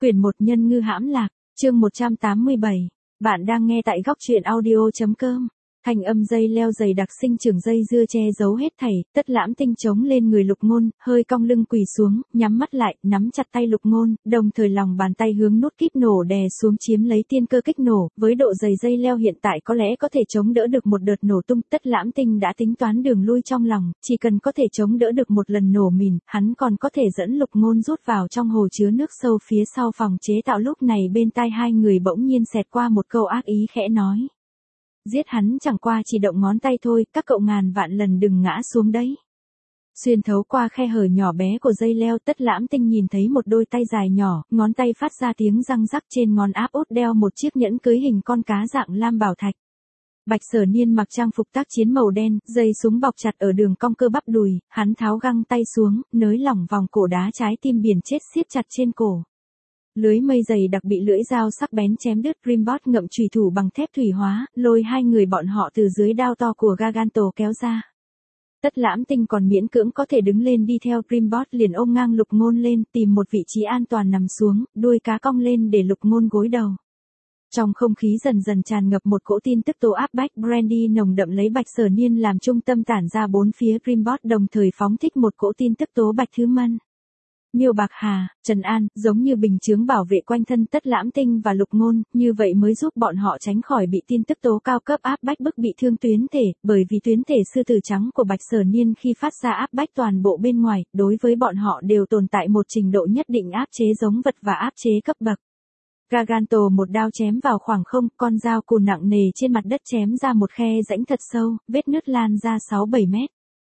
Quyển 1 Nhân ngư hãm lạc, chương 187. Bạn đang nghe tại góc truyện audio.com. Thanh âm dây leo dày đặc sinh trưởng dây dưa che giấu hết thảy, Tất Lãm Tinh chống lên người Lục Ngôn, hơi cong lưng quỳ xuống, nhắm mắt lại, nắm chặt tay Lục Ngôn, đồng thời lòng bàn tay hướng nút kíp nổ đè xuống chiếm lấy tiên cơ kích nổ, với độ dày dây leo hiện tại có lẽ có thể chống đỡ được một đợt nổ tung. Tất Lãm Tinh đã tính toán đường lui trong lòng, chỉ cần có thể chống đỡ được một lần nổ mìn, hắn còn có thể dẫn Lục Ngôn rút vào trong hồ chứa nước sâu phía sau phòng chế tạo. Lúc này bên tai hai người bỗng nhiên xẹt qua một câu ác ý khẽ nói. Giết hắn chẳng qua chỉ động ngón tay thôi, các cậu ngàn vạn lần đừng ngã xuống đấy. Xuyên thấu qua khe hở nhỏ bé của dây leo, Tất Lãm Tinh nhìn thấy một đôi tay dài nhỏ, ngón tay phát ra tiếng răng rắc, trên ngón áp út đeo một chiếc nhẫn cưới hình con cá dạng lam bảo thạch. Bạch Sở Niên mặc trang phục tác chiến màu đen, dây súng bọc chặt ở đường cong cơ bắp đùi, hắn tháo găng tay xuống, nới lỏng vòng cổ đá trái tim biển chết siết chặt trên cổ. Lưới mây dày đặc bị lưỡi dao sắc bén chém đứt, Rimbot ngậm chùy thủ bằng thép thủy hóa, lôi hai người bọn họ từ dưới đao to của Garganto kéo ra. Tất Lãm Tinh còn miễn cưỡng có thể đứng lên đi theo, Rimbot liền ôm ngang Lục Ngôn lên, tìm một vị trí an toàn nằm xuống, đuôi cá cong lên để Lục Ngôn gối đầu. Trong không khí dần dần tràn ngập một cỗ tin tức tố áp bách, brandy nồng đậm lấy Bạch Sở Niên làm trung tâm tản ra bốn phía, Rimbot đồng thời phóng thích một cỗ tin tức tố Bạch Thứ Mân. Miêu Bạc Hà, Trần An, giống như bình chướng bảo vệ quanh thân Tất Lãm Tinh và Lục Ngôn, như vậy mới giúp bọn họ tránh khỏi bị tin tức tố cao cấp áp bách bức bị thương tuyến thể, bởi vì tuyến thể sư tử trắng của Bạch Sở Niên khi phát ra áp bách toàn bộ bên ngoài, đối với bọn họ đều tồn tại một trình độ nhất định áp chế giống vật và áp chế cấp bậc. Garganto một đao chém vào khoảng không, con dao cùn nặng nề trên mặt đất chém ra một khe rãnh thật sâu, vết nứt lan ra 6-7 mét.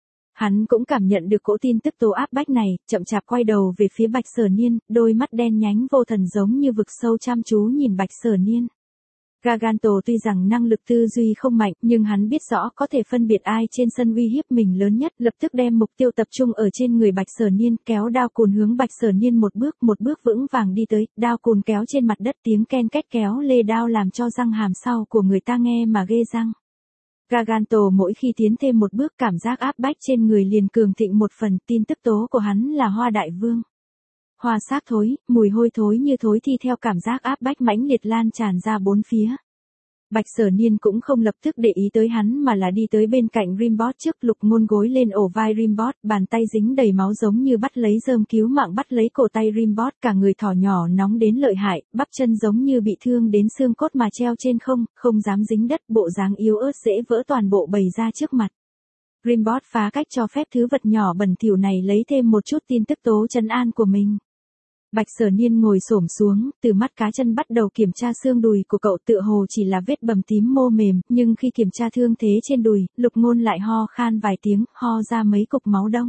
Hắn cũng cảm nhận được cỗ tin tức tố áp bách này, chậm chạp quay đầu về phía Bạch Sở Niên, đôi mắt đen nhánh vô thần giống như vực sâu chăm chú nhìn Bạch Sở Niên. Garganto tuy rằng năng lực tư duy không mạnh, nhưng hắn biết rõ có thể phân biệt ai trên sân uy hiếp mình lớn nhất, lập tức đem mục tiêu tập trung ở trên người Bạch Sở Niên, kéo đao cùn hướng Bạch Sở Niên một bước vững vàng đi tới, đao cùn kéo trên mặt đất, tiếng ken két kéo lê đao làm cho răng hàm sau của người ta nghe mà ghê răng. Garganto mỗi khi tiến thêm một bước, cảm giác áp bách trên người liền cường thịnh một phần, tin tức tố của hắn là Hoa Đại Vương. Hoa xác thối, mùi hôi thối như thối thi theo cảm giác áp bách mãnh liệt lan tràn ra bốn phía. Bạch Sở Niên cũng không lập tức để ý tới hắn mà là đi tới bên cạnh Rimbot trước, Lục Ngôn gối lên ổ vai Rimbot, bàn tay dính đầy máu giống như bắt lấy rơm cứu mạng bắt lấy cổ tay Rimbot, cả người thỏ nhỏ nóng đến lợi hại, bắp chân giống như bị thương đến xương cốt mà treo trên không, không dám dính đất, bộ dáng yếu ớt dễ vỡ toàn bộ bày ra trước mặt. Rimbot phá cách cho phép thứ vật nhỏ bẩn thỉu này lấy thêm một chút tin tức tố trấn an của mình. Bạch Sở Niên ngồi xổm xuống, từ mắt cá chân bắt đầu kiểm tra xương đùi của cậu, tựa hồ chỉ là vết bầm tím mô mềm, nhưng khi kiểm tra thương thế trên đùi, Lục Ngôn lại ho khan vài tiếng, ho ra mấy cục máu đông.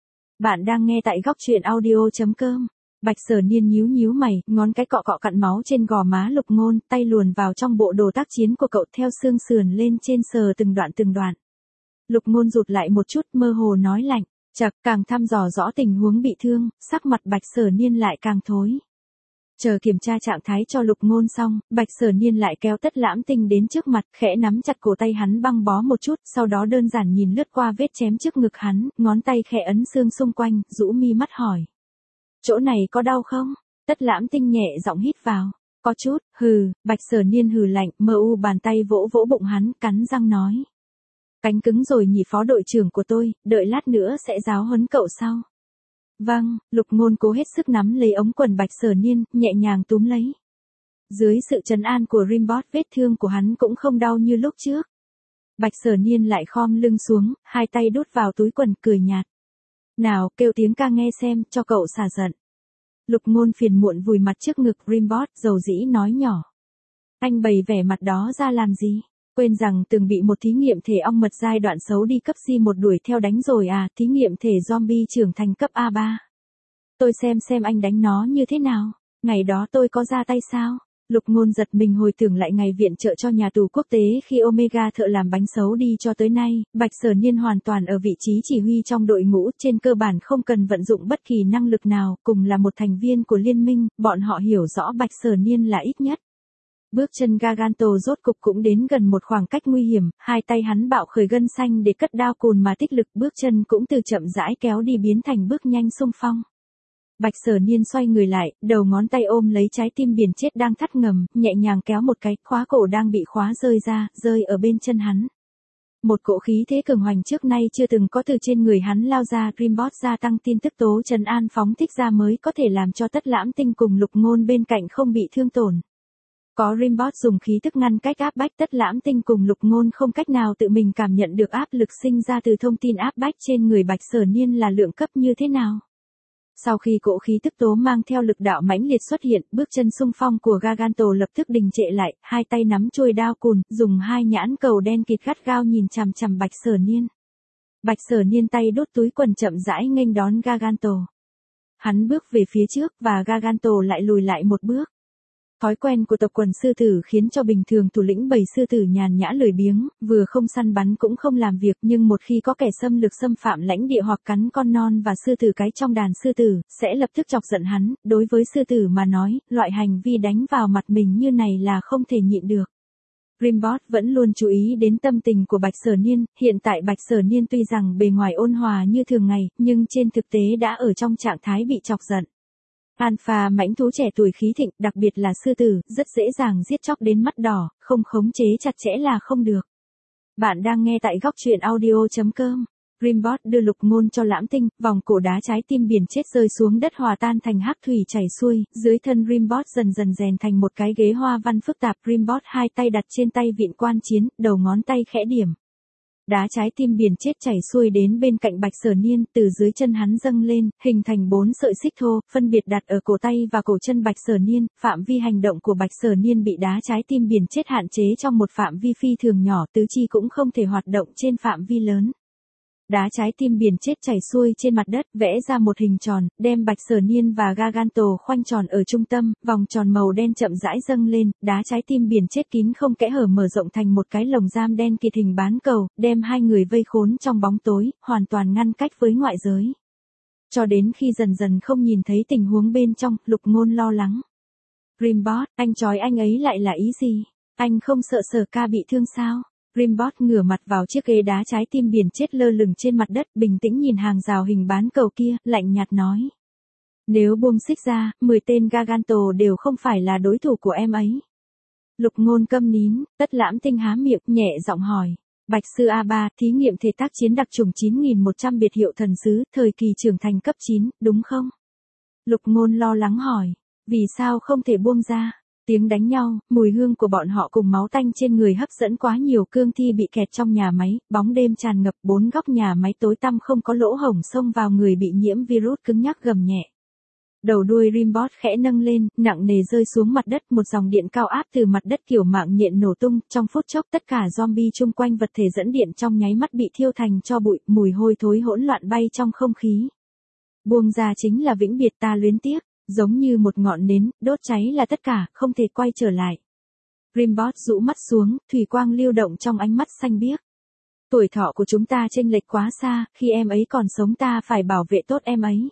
Bạn đang nghe tại góc truyện audio.com. Bạch Sở Niên nhíu mày, ngón cái cọ cọ cặn máu trên gò má Lục Ngôn, tay luồn vào trong bộ đồ tác chiến của cậu, theo xương sườn lên trên sờ từng đoạn. Lục Ngôn rụt lại một chút, mơ hồ nói lạnh. Chậc, càng thăm dò rõ tình huống bị thương, sắc mặt Bạch Sở Niên lại càng thối. Chờ kiểm tra trạng thái cho Lục Ngôn xong, Bạch Sở Niên lại kéo Tất Lãm Tinh đến trước mặt, khẽ nắm chặt cổ tay hắn băng bó một chút, sau đó đơn giản nhìn lướt qua vết chém trước ngực hắn, ngón tay khẽ ấn xương xung quanh, rũ mi mắt hỏi. Chỗ này có đau không? Tất Lãm Tinh nhẹ giọng hít vào. Có chút, hừ, Bạch Sở Niên hừ lạnh, mơ u bàn tay vỗ bụng hắn, cắn răng nói. Cánh cứng rồi nhỉ phó đội trưởng của tôi, đợi lát nữa sẽ giáo huấn cậu sau. Vâng, Lục Ngôn cố hết sức nắm lấy ống quần Bạch Sở Niên, nhẹ nhàng túm lấy. Dưới sự trấn an của Rimbot, vết thương của hắn cũng không đau như lúc trước. Bạch Sở Niên lại khom lưng xuống, hai tay đút vào túi quần, cười nhạt. Nào, kêu tiếng ca nghe xem, cho cậu xả giận. Lục Ngôn phiền muộn vùi mặt trước ngực Rimbot, dầu dĩ nói nhỏ. Anh bày vẻ mặt đó ra làm gì? Quên rằng từng bị một thí nghiệm thể ong mật giai đoạn xấu đi cấp C1 đuổi theo đánh rồi à, thí nghiệm thể zombie trưởng thành cấp A3. Tôi xem anh đánh nó như thế nào, ngày đó tôi có ra tay sao? Lục Ngôn giật mình hồi tưởng lại ngày viện trợ cho nhà tù quốc tế khi Omega thợ làm bánh xấu đi cho tới nay, Bạch Sở Niên hoàn toàn ở vị trí chỉ huy trong đội ngũ, trên cơ bản không cần vận dụng bất kỳ năng lực nào, cùng là một thành viên của liên minh, bọn họ hiểu rõ Bạch Sở Niên là ít nhất. Bước chân Garganto rốt cục cũng đến gần một khoảng cách nguy hiểm, hai tay hắn bạo khởi gân xanh để cất đao cùn mà tích lực, bước chân cũng từ chậm rãi kéo đi biến thành bước nhanh xung phong. Bạch Sở Niên xoay người lại, đầu ngón tay ôm lấy trái tim biển chết đang thắt ngầm, nhẹ nhàng kéo một cái, khóa cổ đang bị khóa rơi ra, rơi ở bên chân hắn. Một cỗ khí thế cường hoành trước nay chưa từng có từ trên người hắn lao ra, Rimbot gia tăng tin tức tố trấn an phóng thích ra mới có thể làm cho Tất Lãm Tinh cùng Lục Ngôn bên cạnh không bị thương tổn. Có Rimbot dùng khí tức ngăn cách áp bách, Tất Lãm Tinh cùng Lục Ngôn không cách nào tự mình cảm nhận được áp lực sinh ra từ thông tin áp bách trên người Bạch Sở Niên là lượng cấp như thế nào. Sau khi cỗ khí tức tố mang theo lực đạo mãnh liệt xuất hiện, bước chân xung phong của Garganto lập tức đình trệ lại, hai tay nắm chuôi đao cùn, dùng hai nhãn cầu đen kịt gắt gao nhìn chằm chằm Bạch Sở Niên. Bạch Sở Niên tay đốt túi quần chậm rãi nghênh đón Garganto. Hắn bước về phía trước và Garganto lại lùi lại một bước. Thói quen của tộc quần sư tử khiến cho bình thường thủ lĩnh bầy sư tử nhàn nhã lười biếng, vừa không săn bắn cũng không làm việc, nhưng một khi có kẻ xâm lược xâm phạm lãnh địa hoặc cắn con non và sư tử cái trong đàn sư tử, sẽ lập tức chọc giận hắn. Đối với sư tử mà nói, loại hành vi đánh vào mặt mình như này là không thể nhịn được. Rimbot vẫn luôn chú ý đến tâm tình của Bạch Sở Niên, hiện tại Bạch Sở Niên tuy rằng bề ngoài ôn hòa như thường ngày, nhưng trên thực tế đã ở trong trạng thái bị chọc giận. Alpha mãnh thú trẻ tuổi khí thịnh, đặc biệt là sư tử, rất dễ dàng giết chóc đến mắt đỏ, không khống chế chặt chẽ là không được. Bạn đang nghe tại góc truyện audio.com. Rimbot đưa Lục Ngôn cho Lãm Tinh, vòng cổ đá trái tim biển chết rơi xuống đất hòa tan thành hắc thủy chảy xuôi, dưới thân Rimbot dần dần rèn thành một cái ghế hoa văn phức tạp. Rimbot hai tay đặt trên tay vịn quan chiến, đầu ngón tay khẽ điểm. Đá trái tim biển chết chảy xuôi đến bên cạnh Bạch Sở Niên, từ dưới chân hắn dâng lên, hình thành 4 sợi xích thô, phân biệt đặt ở cổ tay và cổ chân Bạch Sở Niên. Phạm vi hành động của Bạch Sở Niên bị đá trái tim biển chết hạn chế trong một phạm vi phi thường nhỏ, tứ chi cũng không thể hoạt động trên phạm vi lớn. Đá trái tim biển chết chảy xuôi trên mặt đất, vẽ ra một hình tròn, đem Bạch Sở Niên và Garganto khoanh tròn ở trung tâm, vòng tròn màu đen chậm rãi dâng lên, đá trái tim biển chết kín không kẽ hở mở rộng thành một cái lồng giam đen kịt hình bán cầu, đem hai người vây khốn trong bóng tối, hoàn toàn ngăn cách với ngoại giới. Cho đến khi dần dần không nhìn thấy tình huống bên trong, Lục Ngôn lo lắng. Rimbot, anh trói anh ấy lại là ý gì? Anh không sợ Sở ca bị thương sao? Rimbot ngửa mặt vào chiếc ghế đá trái tim biển chết lơ lửng trên mặt đất, bình tĩnh nhìn hàng rào hình bán cầu kia, lạnh nhạt nói. Nếu buông xích ra, 10 tên Garganto đều không phải là đối thủ của em ấy. Lục Ngôn câm nín, Tất Lãm Tinh há miệng, nhẹ giọng hỏi. Bạch sư A3, thí nghiệm thể tác chiến đặc chủng 9100 biệt hiệu thần sứ, thời kỳ trưởng thành cấp 9, đúng không? Lục Ngôn lo lắng hỏi. Vì sao không thể buông ra? Tiếng đánh nhau, mùi hương của bọn họ cùng máu tanh trên người hấp dẫn quá nhiều cương thi bị kẹt trong nhà máy, bóng đêm tràn ngập, 4 góc nhà máy tối tăm không có lỗ hổng xông vào người bị nhiễm virus cứng nhắc gầm nhẹ. Đầu đuôi Rimbot khẽ nâng lên, nặng nề rơi xuống mặt đất, một dòng điện cao áp từ mặt đất kiểu mạng nhện nổ tung, trong phút chốc tất cả zombie chung quanh vật thể dẫn điện trong nháy mắt bị thiêu thành tro bụi, mùi hôi thối hỗn loạn bay trong không khí. Buông ra chính là vĩnh biệt, ta luyến tiếc. Giống như một ngọn nến, đốt cháy là tất cả, không thể quay trở lại. Rimbot rũ mắt xuống, thủy quang lưu động trong ánh mắt xanh biếc. Tuổi thọ của chúng ta chênh lệch quá xa, khi em ấy còn sống ta phải bảo vệ tốt em ấy.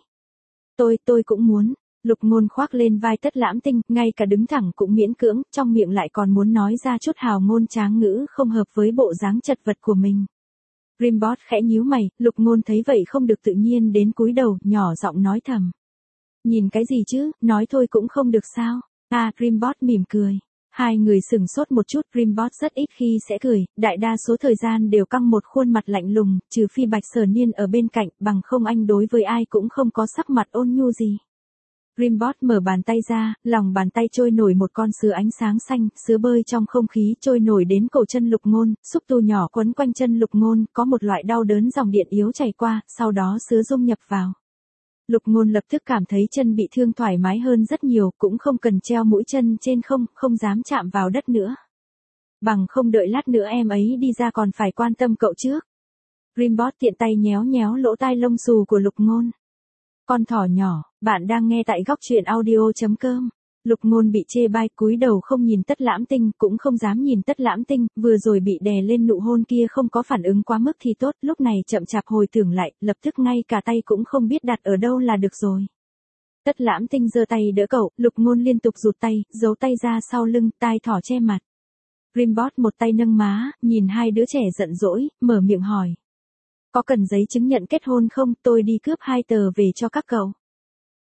Tôi cũng muốn. Lục Ngôn khoác lên vai Tất Lãm Tinh, ngay cả đứng thẳng cũng miễn cưỡng, trong miệng lại còn muốn nói ra chút hào ngôn tráng ngữ không hợp với bộ dáng chật vật của mình. Rimbot khẽ nhíu mày, Lục Ngôn thấy vậy không được tự nhiên đến cúi đầu, nhỏ giọng nói thầm. Nhìn cái gì chứ, nói thôi cũng không được sao? Rimbot mỉm cười. Hai người sừng sốt một chút, Rimbot rất ít khi sẽ cười, đại đa số thời gian đều căng một khuôn mặt lạnh lùng, trừ phi Bạch Sở Niên ở bên cạnh, bằng không anh đối với ai cũng không có sắc mặt ôn nhu gì. Rimbot mở bàn tay ra, lòng bàn tay trôi nổi một con sứa ánh sáng xanh, sứa bơi trong không khí trôi nổi đến cổ chân Lục Ngôn, xúc tu nhỏ quấn quanh chân Lục Ngôn, có một loại đau đớn dòng điện yếu chảy qua, sau đó sứa dung nhập vào. Lục Ngôn lập tức cảm thấy chân bị thương thoải mái hơn rất nhiều, cũng không cần treo mũi chân trên không dám chạm vào đất nữa. Bằng không đợi lát nữa em ấy đi ra còn phải quan tâm cậu trước. Rimbot tiện tay nhéo nhéo lỗ tai lông xù của Lục Ngôn. Con thỏ nhỏ, bạn đang nghe tại góc truyện audio.com. Lục Ngôn bị chê bai, cúi đầu không nhìn Tất Lãm Tinh, cũng không dám nhìn Tất Lãm Tinh, vừa rồi bị đè lên nụ hôn kia không có phản ứng quá mức thì tốt, lúc này chậm chạp hồi tưởng lại, lập tức ngay cả tay cũng không biết đặt ở đâu là được rồi. Tất Lãm Tinh giơ tay đỡ cậu, Lục Ngôn liên tục rụt tay, giấu tay ra sau lưng, tai thỏ che mặt. Rimbot một tay nâng má, nhìn hai đứa trẻ giận dỗi, mở miệng hỏi. Có cần giấy chứng nhận kết hôn không, tôi đi cướp 2 tờ về cho các cậu.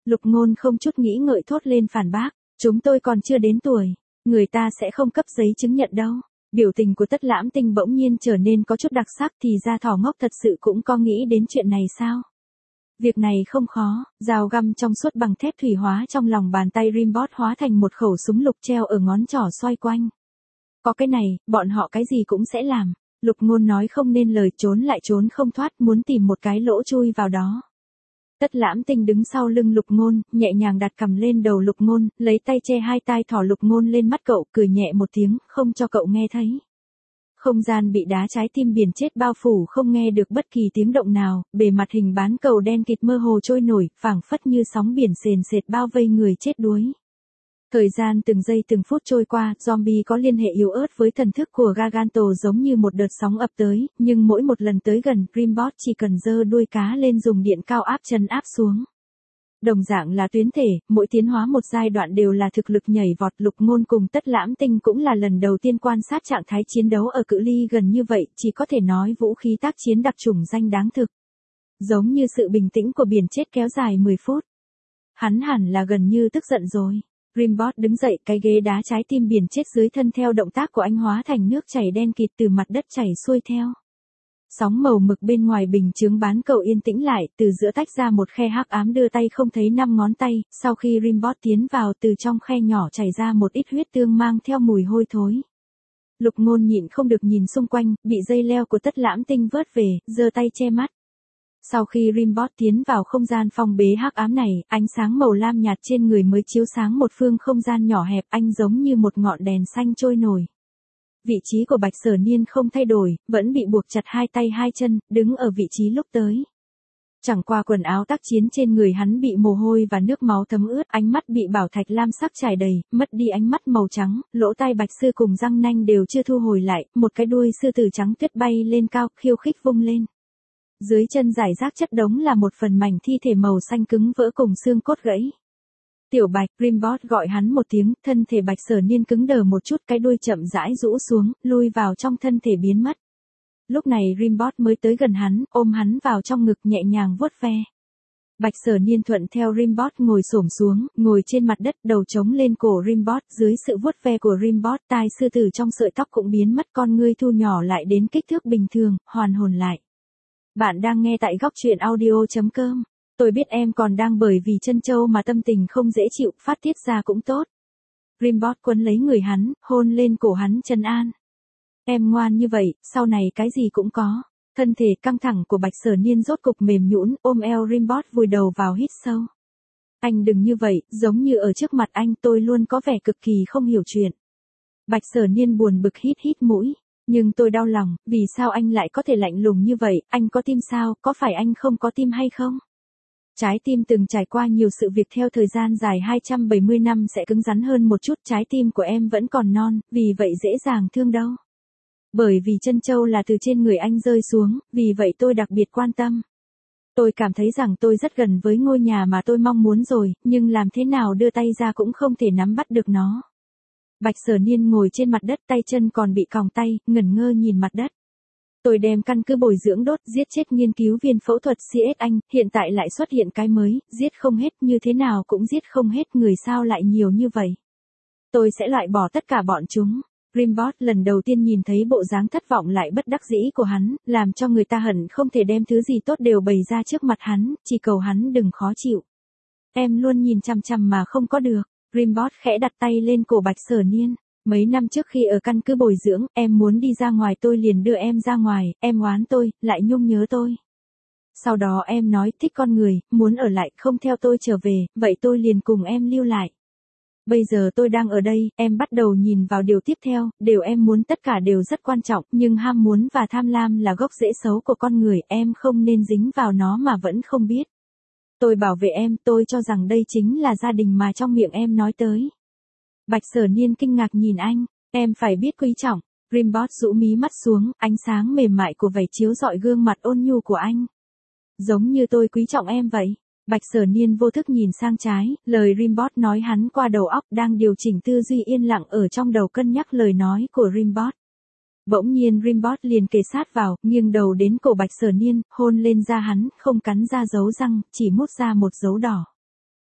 Lục Ngôn không chút nghĩ ngợi thốt lên phản bác, chúng tôi còn chưa đến tuổi, người ta sẽ không cấp giấy chứng nhận đâu. Biểu tình của Tất Lãm Tinh bỗng nhiên trở nên có chút đặc sắc, thì ra thỏ ngốc thật sự cũng có nghĩ đến chuyện này sao? Việc này không khó, dao găm trong suốt bằng thép thủy hóa trong lòng bàn tay Rimbot hóa thành một khẩu súng lục treo ở ngón trỏ xoay quanh. Có cái này, bọn họ cái gì cũng sẽ làm. Lục Ngôn nói không nên lời, trốn lại trốn không thoát, muốn tìm một cái lỗ chui vào đó. Tất Lãm Tinh đứng sau lưng Lục Ngôn, nhẹ nhàng đặt cằm lên đầu Lục Ngôn, lấy tay che hai tai thỏ Lục Ngôn lên mắt cậu, cười nhẹ một tiếng, không cho cậu nghe thấy. Không gian bị đá trái tim biển chết bao phủ, không nghe được bất kỳ tiếng động nào, bề mặt hình bán cầu đen kịt mơ hồ trôi nổi, phảng phất như sóng biển sền sệt bao vây người chết đuối. Thời gian từng giây từng phút trôi qua, zombie có liên hệ yếu ớt với thần thức của Garganto giống như một đợt sóng ập tới, nhưng mỗi một lần tới gần, Rimbot chỉ cần giơ đuôi cá lên dùng điện cao áp chân áp xuống. Đồng dạng là tuyến thể, mỗi tiến hóa một giai đoạn đều là thực lực nhảy vọt. Lục Ngôn cùng Tất Lãm Tinh cũng là lần đầu tiên quan sát trạng thái chiến đấu ở cự ly gần như vậy, chỉ có thể nói vũ khí tác chiến đặc chủng danh đáng thực. Giống như sự bình tĩnh của biển chết kéo dài 10 phút. Hắn hẳn là gần như tức giận rồi. Rimbot đứng dậy, cái ghế đá trái tim biển chết dưới thân theo động tác của anh hóa thành nước chảy đen kịt từ mặt đất chảy xuôi theo. Sóng màu mực bên ngoài bình chướng bán cầu yên tĩnh lại, từ giữa tách ra một khe hắc ám, đưa tay không thấy 5 ngón tay, sau khi Rimbot tiến vào, từ trong khe nhỏ chảy ra một ít huyết tương mang theo mùi hôi thối. Lục Ngôn nhịn không được nhìn xung quanh, bị dây leo của Tất Lãm Tinh vớt về, giơ tay che mắt. Sau khi Rimbot tiến vào không gian phong bế hắc ám này, ánh sáng màu lam nhạt trên người mới chiếu sáng một phương không gian nhỏ hẹp, anh giống như một ngọn đèn xanh trôi nổi. Vị trí của Bạch Sở Niên không thay đổi, vẫn bị buộc chặt hai tay hai chân, đứng ở vị trí lúc tới. Chẳng qua quần áo tác chiến trên người hắn bị mồ hôi và nước máu thấm ướt, ánh mắt bị bảo thạch lam sắc trải đầy, mất đi ánh mắt màu trắng, lỗ tai bạch sư cùng răng nanh đều chưa thu hồi lại, một cái đuôi sư tử trắng tuyết bay lên cao, khiêu khích vung lên. Dưới chân rải rác chất đống là một phần mảnh thi thể màu xanh cứng vỡ cùng xương cốt gãy. Tiểu Bạch, Rimbot gọi hắn một tiếng, thân thể Bạch Sở Niên cứng đờ một chút, cái đuôi chậm rãi rũ xuống, lui vào trong thân thể biến mất. Lúc này Rimbot mới tới gần hắn, ôm hắn vào trong ngực nhẹ nhàng vuốt ve. Bạch Sở Niên thuận theo Rimbot ngồi xổm xuống, ngồi trên mặt đất, đầu chống lên cổ Rimbot, dưới sự vuốt ve của Rimbot, tai sư tử trong sợi tóc cũng biến mất, con ngươi thu nhỏ lại đến kích thước bình thường, hoàn hồn lại. Bạn đang nghe tại góc truyện audio.com. Tôi biết em còn đang bởi vì chân châu mà tâm tình không dễ chịu, phát tiết ra cũng tốt. Rimbot quấn lấy người hắn, hôn lên cổ hắn trấn an. Em ngoan như vậy, sau này cái gì cũng có. Thân thể căng thẳng của Bạch Sở Niên rốt cục mềm nhũn, ôm eo Rimbot vùi đầu vào hít sâu. Anh đừng như vậy, giống như ở trước mặt anh tôi luôn có vẻ cực kỳ không hiểu chuyện. Bạch Sở Niên buồn bực hít hít mũi. Nhưng tôi đau lòng, vì sao anh lại có thể lạnh lùng như vậy, anh có tim sao, có phải anh không có tim hay không? Trái tim từng trải qua nhiều sự việc, theo thời gian dài 270 năm sẽ cứng rắn hơn một chút, trái tim của em vẫn còn non, vì vậy dễ dàng thương đâu. Bởi vì chân châu là từ trên người anh rơi xuống, vì vậy tôi đặc biệt quan tâm. Tôi cảm thấy rằng tôi rất gần với ngôi nhà mà tôi mong muốn rồi, nhưng làm thế nào đưa tay ra cũng không thể nắm bắt được nó. Bạch Sở Niên ngồi trên mặt đất, tay chân còn bị còng tay, ngẩn ngơ nhìn mặt đất. Tôi đem căn cứ bồi dưỡng đốt, giết chết nghiên cứu viên phẫu thuật CS anh, hiện tại lại xuất hiện cái mới, giết không hết, như thế nào cũng giết không hết, người sao lại nhiều như vậy. Tôi sẽ loại bỏ tất cả bọn chúng. Rimbot lần đầu tiên nhìn thấy bộ dáng thất vọng lại bất đắc dĩ của hắn, làm cho người ta hận không thể đem thứ gì tốt đều bày ra trước mặt hắn, chỉ cầu hắn đừng khó chịu. Em luôn nhìn chằm chằm mà không có được. Rimbot khẽ đặt tay lên cổ Bạch Sở Niên. Mấy năm trước khi ở căn cứ bồi dưỡng, em muốn đi ra ngoài tôi liền đưa em ra ngoài, em oán tôi, lại nhung nhớ tôi. Sau đó em nói thích con người, muốn ở lại, không theo tôi trở về, vậy tôi liền cùng em lưu lại. Bây giờ tôi đang ở đây, em bắt đầu nhìn vào điều tiếp theo, điều em muốn tất cả đều rất quan trọng, nhưng ham muốn và tham lam là gốc rễ xấu của con người, em không nên dính vào nó mà vẫn không biết. Tôi bảo vệ em, tôi cho rằng đây chính là gia đình mà trong miệng em nói tới. Bạch Sở Niên kinh ngạc nhìn anh, em phải biết quý trọng. Rimbot rũ mí mắt xuống, ánh sáng mềm mại của vảy chiếu rọi gương mặt ôn nhu của anh. Giống như tôi quý trọng em vậy. Bạch Sở Niên vô thức nhìn sang trái, lời Rimbot nói hắn qua đầu óc, đang điều chỉnh tư duy yên lặng ở trong đầu cân nhắc lời nói của Rimbot. Bỗng nhiên Rimbot liền kề sát vào, nghiêng đầu đến cổ Bạch Sở Niên, hôn lên da hắn, không cắn ra dấu răng, chỉ mút ra một dấu đỏ.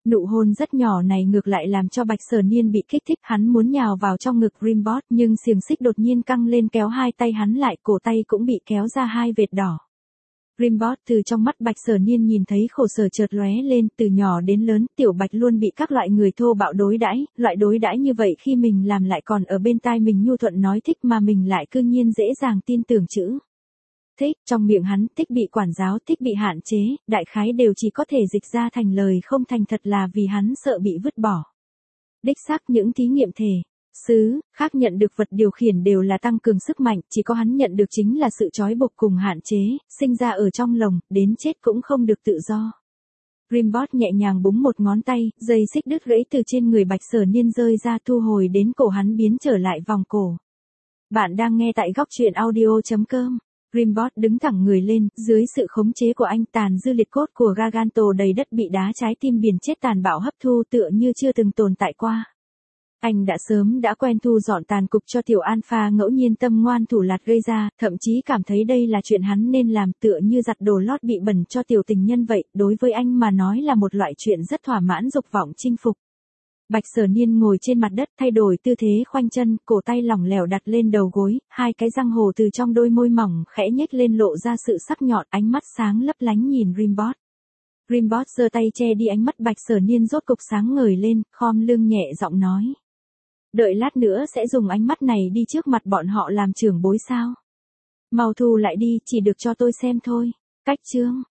Nụ hôn rất nhỏ này ngược lại làm cho Bạch Sở Niên bị kích thích, hắn muốn nhào vào trong ngực Rimbot, nhưng xiềng xích đột nhiên căng lên kéo hai tay hắn lại, cổ tay cũng bị kéo ra hai vệt đỏ. Rimbot từ trong mắt Bạch Sở Niên nhìn thấy khổ sở chợt lóe lên, từ nhỏ đến lớn, Tiểu Bạch luôn bị các loại người thô bạo đối đãi, loại đối đãi như vậy khi mình làm lại còn ở bên tai mình nhu thuận nói thích mà mình lại cư nhiên dễ dàng tin tưởng chữ thích, trong miệng hắn thích bị quản giáo, thích bị hạn chế, đại khái đều chỉ có thể dịch ra thành lời không thành thật là vì hắn sợ bị vứt bỏ. Đích xác những thí nghiệm thể xứ khác nhận được vật điều khiển đều là tăng cường sức mạnh, chỉ có hắn nhận được chính là sự trói buộc cùng hạn chế, sinh ra ở trong lồng, đến chết cũng không được tự do. Rimbot nhẹ nhàng búng một ngón tay, dây xích đứt gãy từ trên người Bạch Sở Niên rơi ra thu hồi đến cổ hắn biến trở lại vòng cổ. Bạn đang nghe tại góc truyện audio.com. Rimbot đứng thẳng người lên, dưới sự khống chế của anh tàn dư liệt cốt của Garganto đầy đất bị đá trái tim biển chết tàn bạo hấp thu tựa như chưa từng tồn tại qua. Anh đã sớm đã quen thu dọn tàn cục cho tiểu alpha ngẫu nhiên tâm ngoan thủ lạt gây ra, thậm chí cảm thấy đây là chuyện hắn nên làm tựa như giặt đồ lót bị bẩn cho tiểu tình nhân vậy, đối với anh mà nói là một loại chuyện rất thỏa mãn dục vọng chinh phục. Bạch Sở Niên ngồi trên mặt đất thay đổi tư thế khoanh chân, cổ tay lỏng lẻo đặt lên đầu gối, hai cái răng hồ từ trong đôi môi mỏng khẽ nhếch lên lộ ra sự sắc nhọn, ánh mắt sáng lấp lánh nhìn Rimbot. Rimbot giơ tay che đi ánh mắt Bạch Sở Niên rốt cục sáng ngời lên, khom lưng nhẹ giọng nói. Đợi lát nữa sẽ dùng ánh mắt này đi trước mặt bọn họ làm trưởng bối sao? Mau thu lại đi, chỉ được cho tôi xem thôi. Cách chương.